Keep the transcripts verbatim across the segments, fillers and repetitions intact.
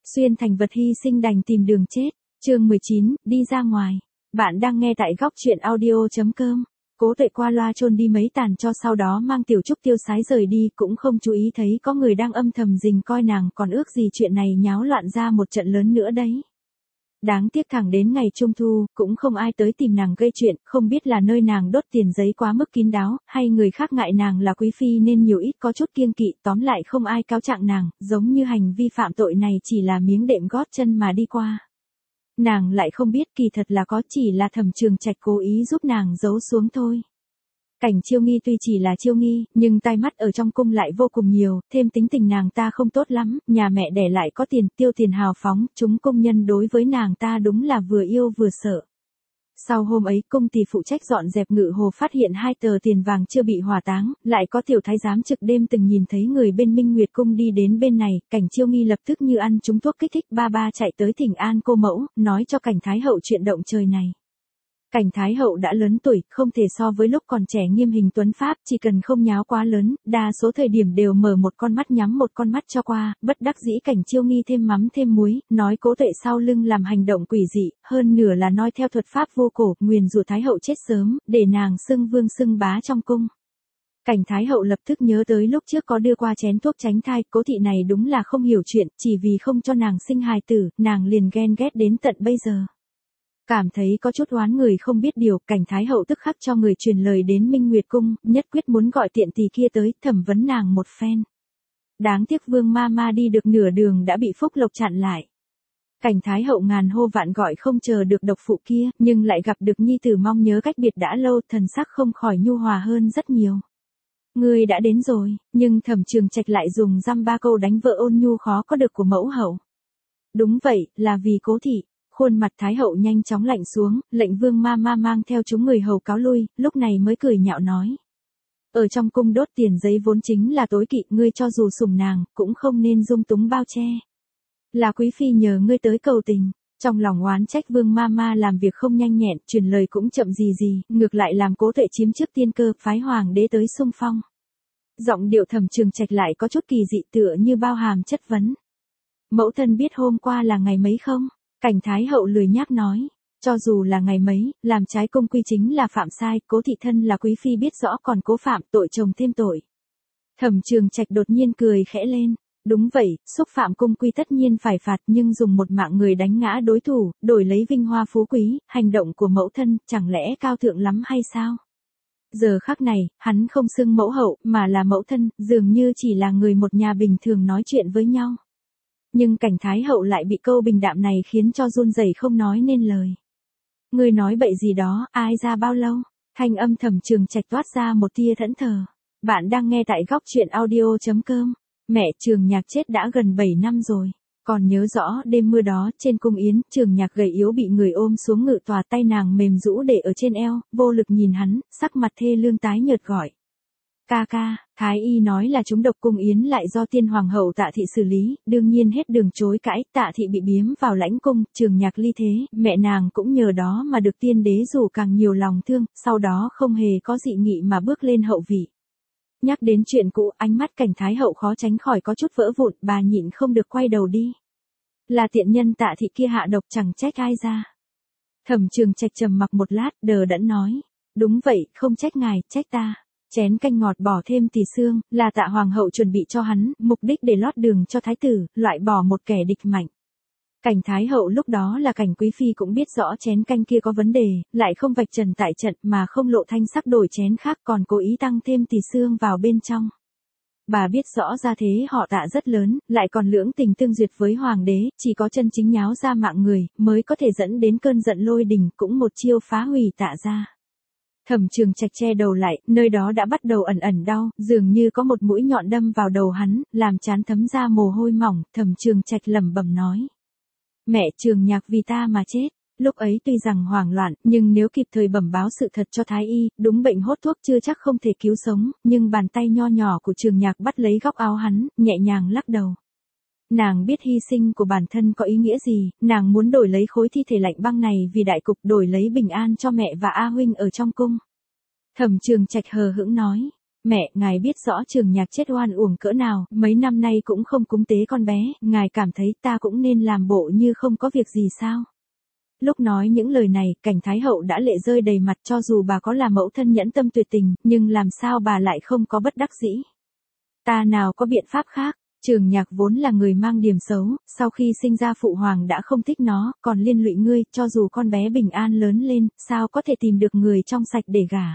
Xuyên thành vật hy sinh đành tìm đường chết. Chương mười chín, đi ra ngoài. Bạn đang nghe tại góc truyện audio chấm com. Cố Tuệ qua loa chôn đi mấy tàn cho sau đó mang Tiểu Trúc tiêu sái rời đi, cũng không chú ý thấy có người đang âm thầm rình coi nàng, còn ước gì chuyện này nháo loạn ra một trận lớn nữa đấy. Đáng tiếc thẳng đến ngày Trung Thu, cũng không ai tới tìm nàng gây chuyện, không biết là nơi nàng đốt tiền giấy quá mức kín đáo, hay người khác ngại nàng là quý phi nên nhiều ít có chút kiêng kỵ, tóm lại không ai cáo trạng nàng, giống như hành vi phạm tội này chỉ là miếng đệm gót chân mà đi qua. Nàng lại không biết kỳ thật là có, chỉ là Thẩm Trường Trạch cố ý giúp nàng giấu xuống thôi. Cảnh Chiêu Nghi tuy chỉ là Chiêu Nghi, nhưng tai mắt ở trong cung lại vô cùng nhiều, thêm tính tình nàng ta không tốt lắm, nhà mẹ đẻ lại có tiền, tiêu tiền hào phóng, chúng công nhân đối với nàng ta đúng là vừa yêu vừa sợ. Sau hôm ấy, cung tỷ phụ trách dọn dẹp ngự hồ phát hiện hai tờ tiền vàng chưa bị hỏa táng, lại có tiểu thái giám trực đêm từng nhìn thấy người bên Minh Nguyệt cung đi đến bên này, Cảnh Chiêu Nghi lập tức như ăn trúng thuốc kích thích, ba ba chạy tới thỉnh an cô mẫu, nói cho Cảnh Thái hậu chuyện động trời này. Cảnh Thái hậu đã lớn tuổi, không thể so với lúc còn trẻ nghiêm hình tuấn pháp, chỉ cần không nháo quá lớn, đa số thời điểm đều mở một con mắt nhắm một con mắt cho qua, bất đắc dĩ Cảnh Chiêu Nghi thêm mắm thêm muối, nói Cố Tuệ sau lưng làm hành động quỷ dị, hơn nửa là nói theo thuật pháp vô cổ, nguyền rủa Thái hậu chết sớm, để nàng xưng vương xưng bá trong cung. Cảnh Thái hậu lập tức nhớ tới lúc trước có đưa qua chén thuốc tránh thai, Cố thị này đúng là không hiểu chuyện, chỉ vì không cho nàng sinh hài tử, nàng liền ghen ghét đến tận bây giờ. Cảm thấy có chút oán người không biết điều, Cảnh Thái hậu tức khắc cho người truyền lời đến Minh Nguyệt cung, nhất quyết muốn gọi tiện tỳ kia tới, thẩm vấn nàng một phen. Đáng tiếc Vương ma ma đi được nửa đường đã bị Phúc Lộc chặn lại. Cảnh Thái hậu ngàn hô vạn gọi không chờ được độc phụ kia, nhưng lại gặp được nhi tử mong nhớ cách biệt đã lâu, thần sắc không khỏi nhu hòa hơn rất nhiều. Ngươi đã đến rồi, nhưng Thẩm Trường Trạch lại dùng dăm ba câu đánh vợ ôn nhu khó có được của mẫu hậu. Đúng vậy, là vì Cố thị. Khuôn mặt Thái hậu nhanh chóng lạnh xuống, lệnh Vương ma ma mang theo chúng người hầu cáo lui, lúc này mới cười nhạo nói. Ở trong cung đốt tiền giấy vốn chính là tối kỵ, ngươi cho dù sủng nàng, cũng không nên dung túng bao che. Là quý phi nhờ ngươi tới cầu tình, trong lòng oán trách Vương ma ma làm việc không nhanh nhẹn, truyền lời cũng chậm gì gì, ngược lại làm Cố Tuệ chiếm trước tiên cơ, phái hoàng đế tới xung phong. Giọng điệu Thẩm Trường Trạch lại có chút kỳ dị tựa như bao hàm chất vấn. Mẫu thân biết hôm qua là ngày mấy không? Cảnh Thái hậu lười nhác nói, cho dù là ngày mấy, làm trái cung quy chính là phạm sai, Cố thị thân là quý phi biết rõ còn cố phạm, tội chồng thêm tội. Thẩm Trường Trạch đột nhiên cười khẽ lên, đúng vậy, xúc phạm cung quy tất nhiên phải phạt, nhưng dùng một mạng người đánh ngã đối thủ, đổi lấy vinh hoa phú quý, hành động của mẫu thân, chẳng lẽ cao thượng lắm hay sao? Giờ khắc này, hắn không xưng mẫu hậu, mà là mẫu thân, dường như chỉ là người một nhà bình thường nói chuyện với nhau. Nhưng Cảnh Thái hậu lại bị câu bình đạm này khiến cho run rẩy không nói nên lời. Ngươi nói bậy gì đó, ai ra bao lâu? Thanh âm Thẩm Trường Trạch toát ra một tia thẫn thờ. Bạn đang nghe tại góc truyện audio chấm com. Mẹ Trường Nhạc chết đã gần bảy năm rồi. Còn nhớ rõ đêm mưa đó, trên cung yến, Trường Nhạc gầy yếu bị người ôm xuống ngự tòa, tay nàng mềm rũ để ở trên eo, vô lực nhìn hắn, sắc mặt thê lương tái nhợt gọi. Ca ca, Thái y nói là chúng độc, cung yến lại do tiên hoàng hậu Tạ thị xử lý, đương nhiên hết đường chối cãi, Tạ thị bị biếm vào lãnh cung, Trường Nhạc ly thế, mẹ nàng cũng nhờ đó mà được tiên đế dù càng nhiều lòng thương, sau đó không hề có dị nghị mà bước lên hậu vị. Nhắc đến chuyện cũ, ánh mắt Cảnh Thái hậu khó tránh khỏi có chút vỡ vụn, bà nhịn không được quay đầu đi. Là tiện nhân Tạ thị kia hạ độc, chẳng trách ai ra. Thẩm Trường Trạch trầm mặc một lát, đờ đẫn nói, đúng vậy, không trách ngài, trách ta. Chén canh ngọt bỏ thêm tỳ xương, là Tạ hoàng hậu chuẩn bị cho hắn, mục đích để lót đường cho thái tử, loại bỏ một kẻ địch mạnh. Cảnh Thái hậu lúc đó là Cảnh quý phi cũng biết rõ chén canh kia có vấn đề, lại không vạch trần tại trận mà không lộ thanh sắc đổi chén khác, còn cố ý tăng thêm tỳ xương vào bên trong. Bà biết rõ ra thế họ Tạ rất lớn, lại còn lưỡng tình tương duyệt với hoàng đế, chỉ có chân chính nháo ra mạng người, mới có thể dẫn đến cơn giận lôi đình, cũng một chiêu phá hủy Tạ ra. Thẩm Trường Trạch che đầu lại, nơi đó đã bắt đầu ẩn ẩn đau, dường như có một mũi nhọn đâm vào đầu hắn, làm trán thấm ra mồ hôi mỏng, Thẩm Trường Trạch lẩm bẩm nói. Mẹ Trường Nhạc vì ta mà chết. Lúc ấy tuy rằng hoảng loạn, nhưng nếu kịp thời bẩm báo sự thật cho Thái y, đúng bệnh hốt thuốc chưa chắc không thể cứu sống, nhưng bàn tay nho nhỏ của Trường Nhạc bắt lấy góc áo hắn, nhẹ nhàng lắc đầu. Nàng biết hy sinh của bản thân có ý nghĩa gì, nàng muốn đổi lấy khối thi thể lạnh băng này vì đại cục, đổi lấy bình an cho mẹ và A huynh ở trong cung. Thẩm Trường Trạch hờ hững nói, Mẹ, ngài biết rõ Trường Nhạc chết oan uổng cỡ nào, mấy năm nay cũng không cúng tế con bé, ngài cảm thấy ta cũng nên làm bộ như không có việc gì sao? Lúc nói những lời này, Cảnh Thái Hậu đã lệ rơi đầy mặt, cho dù bà có là mẫu thân nhẫn tâm tuyệt tình, nhưng làm sao bà lại không có bất đắc dĩ. Ta nào có biện pháp khác, Trường Nhạc vốn là người mang điểm xấu, sau khi sinh ra phụ hoàng đã không thích nó, còn liên lụy ngươi, cho dù con bé bình an lớn lên, sao có thể tìm được người trong sạch để gả.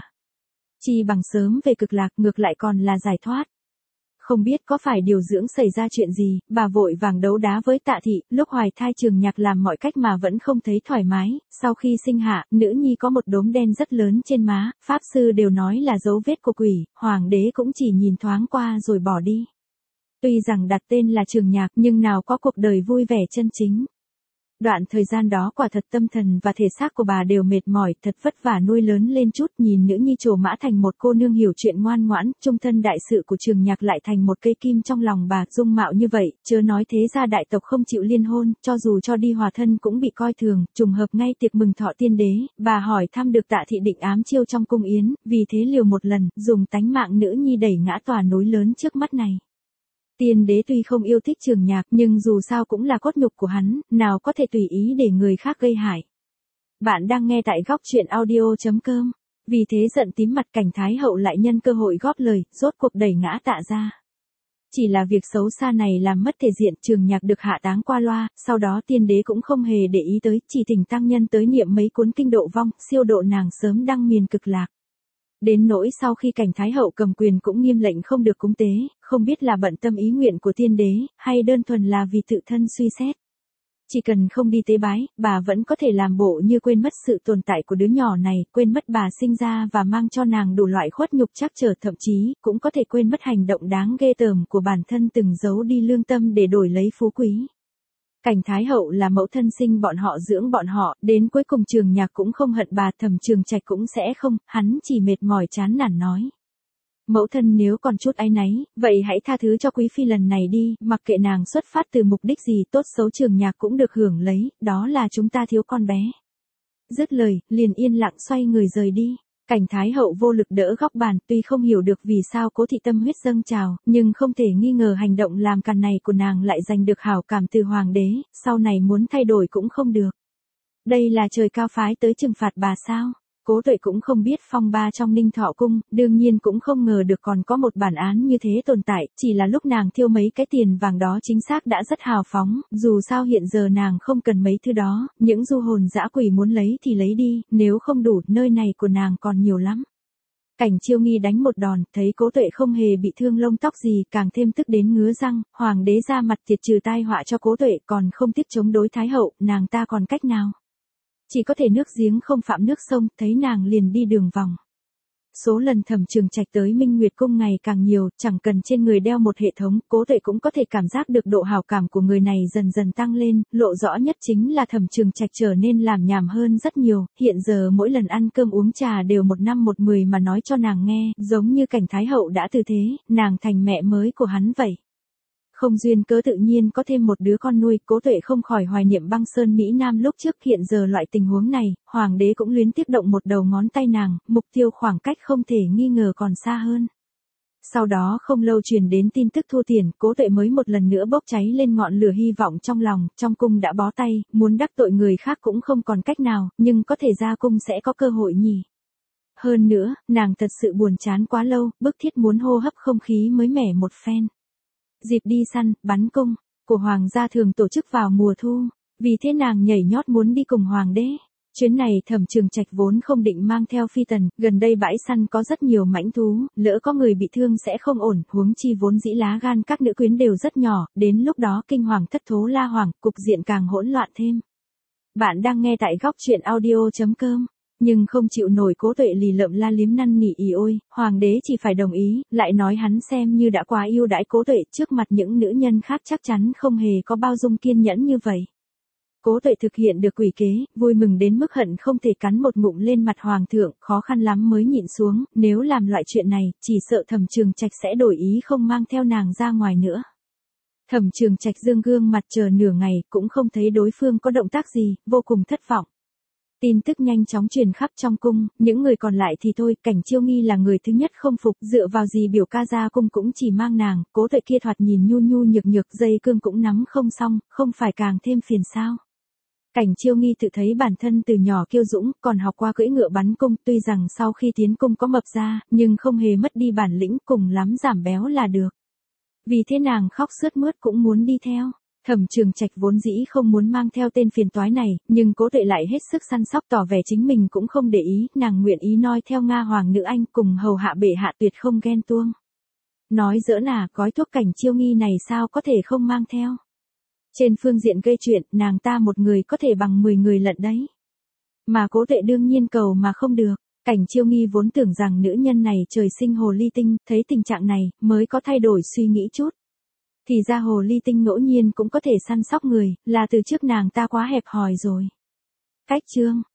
Chi bằng sớm về cực lạc, ngược lại còn là giải thoát. Không biết có phải điều dưỡng xảy ra chuyện gì, bà vội vàng đấu đá với Tạ Thị, lúc hoài thai Trường Nhạc làm mọi cách mà vẫn không thấy thoải mái, sau khi sinh hạ, nữ nhi có một đốm đen rất lớn trên má, pháp sư đều nói là dấu vết của quỷ, hoàng đế cũng chỉ nhìn thoáng qua rồi bỏ đi. Tuy rằng đặt tên là Trường Nhạc, nhưng nào có cuộc đời vui vẻ chân chính. Đoạn thời gian đó quả thật tâm thần và thể xác của bà đều mệt mỏi, thật vất vả nuôi lớn lên chút, nhìn nữ nhi trổ mã thành một cô nương hiểu chuyện ngoan ngoãn, trung thân đại sự của Trường Nhạc lại thành một cây kim trong lòng bà, dung mạo như vậy, chớ nói thế gia đại tộc không chịu liên hôn, cho dù cho đi hòa thân cũng bị coi thường, trùng hợp ngay tiệc mừng thọ tiên đế, bà hỏi thăm được Tạ Thị định ám chiêu trong cung yến, vì thế liều một lần, dùng tánh mạng nữ nhi đẩy ngã tòa núi lớn trước mắt này. Tiên đế tuy không yêu thích Trường Nhạc, nhưng dù sao cũng là cốt nhục của hắn, nào có thể tùy ý để người khác gây hại. Bạn đang nghe tại góc truyện audio chấm com. Vì thế giận tím mặt, Cảnh Thái Hậu lại nhân cơ hội góp lời, rốt cuộc đẩy ngã Tạ ra. Chỉ là việc xấu xa này làm mất thể diện, Trường Nhạc được hạ táng qua loa, sau đó tiên đế cũng không hề để ý tới, chỉ thỉnh tăng nhân tới niệm mấy cuốn kinh độ vong, siêu độ nàng sớm đăng miền cực lạc. Đến nỗi sau khi Cảnh Thái Hậu cầm quyền cũng nghiêm lệnh không được cúng tế, không biết là bận tâm ý nguyện của tiên đế, hay đơn thuần là vì tự thân suy xét. Chỉ cần không đi tế bái, bà vẫn có thể làm bộ như quên mất sự tồn tại của đứa nhỏ này, quên mất bà sinh ra và mang cho nàng đủ loại khuất nhục trắc trở, thậm chí, cũng có thể quên mất hành động đáng ghê tởm của bản thân từng giấu đi lương tâm để đổi lấy phú quý. Cảnh Thái Hậu là mẫu thân sinh bọn họ dưỡng bọn họ, đến cuối cùng Trường Nhạc cũng không hận bà, Thẩm Trường Trạch cũng sẽ không, hắn chỉ mệt mỏi chán nản nói. Mẫu thân nếu còn chút áy náy, vậy hãy tha thứ cho quý phi lần này đi, mặc kệ nàng xuất phát từ mục đích gì, tốt xấu Trường Nhạc cũng được hưởng lấy, đó là chúng ta thiếu con bé. Dứt lời, liền yên lặng xoay người rời đi. Cảnh Thái Hậu vô lực đỡ góc bàn, tuy không hiểu được vì sao Cố Thị tâm huyết dâng trào, nhưng không thể nghi ngờ hành động làm càn này của nàng lại giành được hảo cảm từ hoàng đế, sau này muốn thay đổi cũng không được. Đây là trời cao phái tới trừng phạt bà sao? Cố Tuệ cũng không biết phong ba trong Ninh Thọ Cung, đương nhiên cũng không ngờ được còn có một bản án như thế tồn tại, chỉ là lúc nàng thiêu mấy cái tiền vàng đó chính xác đã rất hào phóng, dù sao hiện giờ nàng không cần mấy thứ đó, những du hồn dã quỷ muốn lấy thì lấy đi, nếu không đủ, nơi này của nàng còn nhiều lắm. Cảnh Chiêu Nghi đánh một đòn, thấy Cố Tuệ không hề bị thương lông tóc gì, càng thêm tức đến ngứa răng, hoàng đế ra mặt tiệt trừ tai họa cho Cố Tuệ, còn không tiếc chống đối Thái Hậu, nàng ta còn cách nào? Chỉ có thể nước giếng không phạm nước sông, thấy nàng liền đi đường vòng. Số lần Thẩm Trường Trạch tới Minh Nguyệt Cung ngày càng nhiều, chẳng cần trên người đeo một hệ thống, Cố Tuệ cũng có thể cảm giác được độ hảo cảm của người này dần dần tăng lên, lộ rõ nhất chính là Thẩm Trường Trạch trở nên làm nhảm hơn rất nhiều, hiện giờ mỗi lần ăn cơm uống trà đều một năm một mười mà nói cho nàng nghe, giống như Cảnh Thái Hậu đã từ thế, nàng thành mẹ mới của hắn vậy. Không duyên cớ tự nhiên có thêm một đứa con nuôi, Cố Tuệ không khỏi hoài niệm băng sơn Mỹ Nam lúc trước, hiện giờ loại tình huống này, hoàng đế cũng luyến tiếc động một đầu ngón tay nàng, mục tiêu khoảng cách không thể nghi ngờ còn xa hơn. Sau đó không lâu truyền đến tin tức thua tiền, Cố Tuệ mới một lần nữa bốc cháy lên ngọn lửa hy vọng trong lòng, trong cung đã bó tay, muốn đắc tội người khác cũng không còn cách nào, nhưng có thể ra cung sẽ có cơ hội nhỉ. Hơn nữa, nàng thật sự buồn chán quá lâu, bức thiết muốn hô hấp không khí mới mẻ một phen. Dịp đi săn, bắn cung, của hoàng gia thường tổ chức vào mùa thu, vì thế nàng nhảy nhót muốn đi cùng hoàng đế. Chuyến này Thẩm Trường Trạch vốn không định mang theo phi tần, gần đây bãi săn có rất nhiều mãnh thú, lỡ có người bị thương sẽ không ổn, huống chi vốn dĩ lá gan các nữ quyến đều rất nhỏ, đến lúc đó kinh hoàng thất thố la hoàng, cục diện càng hỗn loạn thêm. Bạn đang nghe tại góc truyện audio chấm com. Nhưng không chịu nổi Cố Tuệ lì lợm la liếm năn nỉ ì ôi, hoàng đế chỉ phải đồng ý, lại nói hắn xem như đã quá yêu đãi Cố Tuệ, trước mặt những nữ nhân khác chắc chắn không hề có bao dung kiên nhẫn như vậy. Cố Tuệ thực hiện được quỷ kế, vui mừng đến mức hận không thể cắn một ngụm lên mặt hoàng thượng, khó khăn lắm mới nhịn xuống, nếu làm loại chuyện này, chỉ sợ Thẩm Trường Trạch sẽ đổi ý không mang theo nàng ra ngoài nữa. Thẩm Trường Trạch dương gương mặt chờ nửa ngày, cũng không thấy đối phương có động tác gì, vô cùng thất vọng. Tin tức nhanh chóng truyền khắp trong cung, những người còn lại thì thôi, Cảnh Chiêu Nghi là người thứ nhất không phục, dựa vào gì biểu ca ra cung cũng chỉ mang nàng, Cố Tuệ kia thoạt nhìn nhu nhu nhược nhược, dây cương cũng nắm không xong, không phải càng thêm phiền sao. Cảnh Chiêu Nghi tự thấy bản thân từ nhỏ kiêu dũng, còn học qua cưỡi ngựa bắn cung, tuy rằng sau khi tiến cung có mập ra, nhưng không hề mất đi bản lĩnh, cùng lắm giảm béo là được. Vì thế nàng khóc sướt mướt cũng muốn đi theo. Thẩm Trường Trạch vốn dĩ không muốn mang theo tên phiền toái này, nhưng Cố Tuệ lại hết sức săn sóc tỏ vẻ chính mình cũng không để ý, nàng nguyện ý noi theo Nga hoàng nữ anh cùng hầu hạ bệ hạ tuyệt không ghen tuông. Nói giỡn à, gói thuốc Cảnh Chiêu Nghi này sao có thể không mang theo. Trên phương diện gây chuyện, nàng ta một người có thể bằng mười người lận đấy. Mà Cố Tuệ đương nhiên cầu mà không được. Cảnh Chiêu Nghi vốn tưởng rằng nữ nhân này trời sinh hồ ly tinh, thấy tình trạng này, mới có thay đổi suy nghĩ chút. Thì ra hồ ly tinh ngẫu nhiên cũng có thể săn sóc người, là từ trước nàng ta quá hẹp hòi rồi. Cách chương,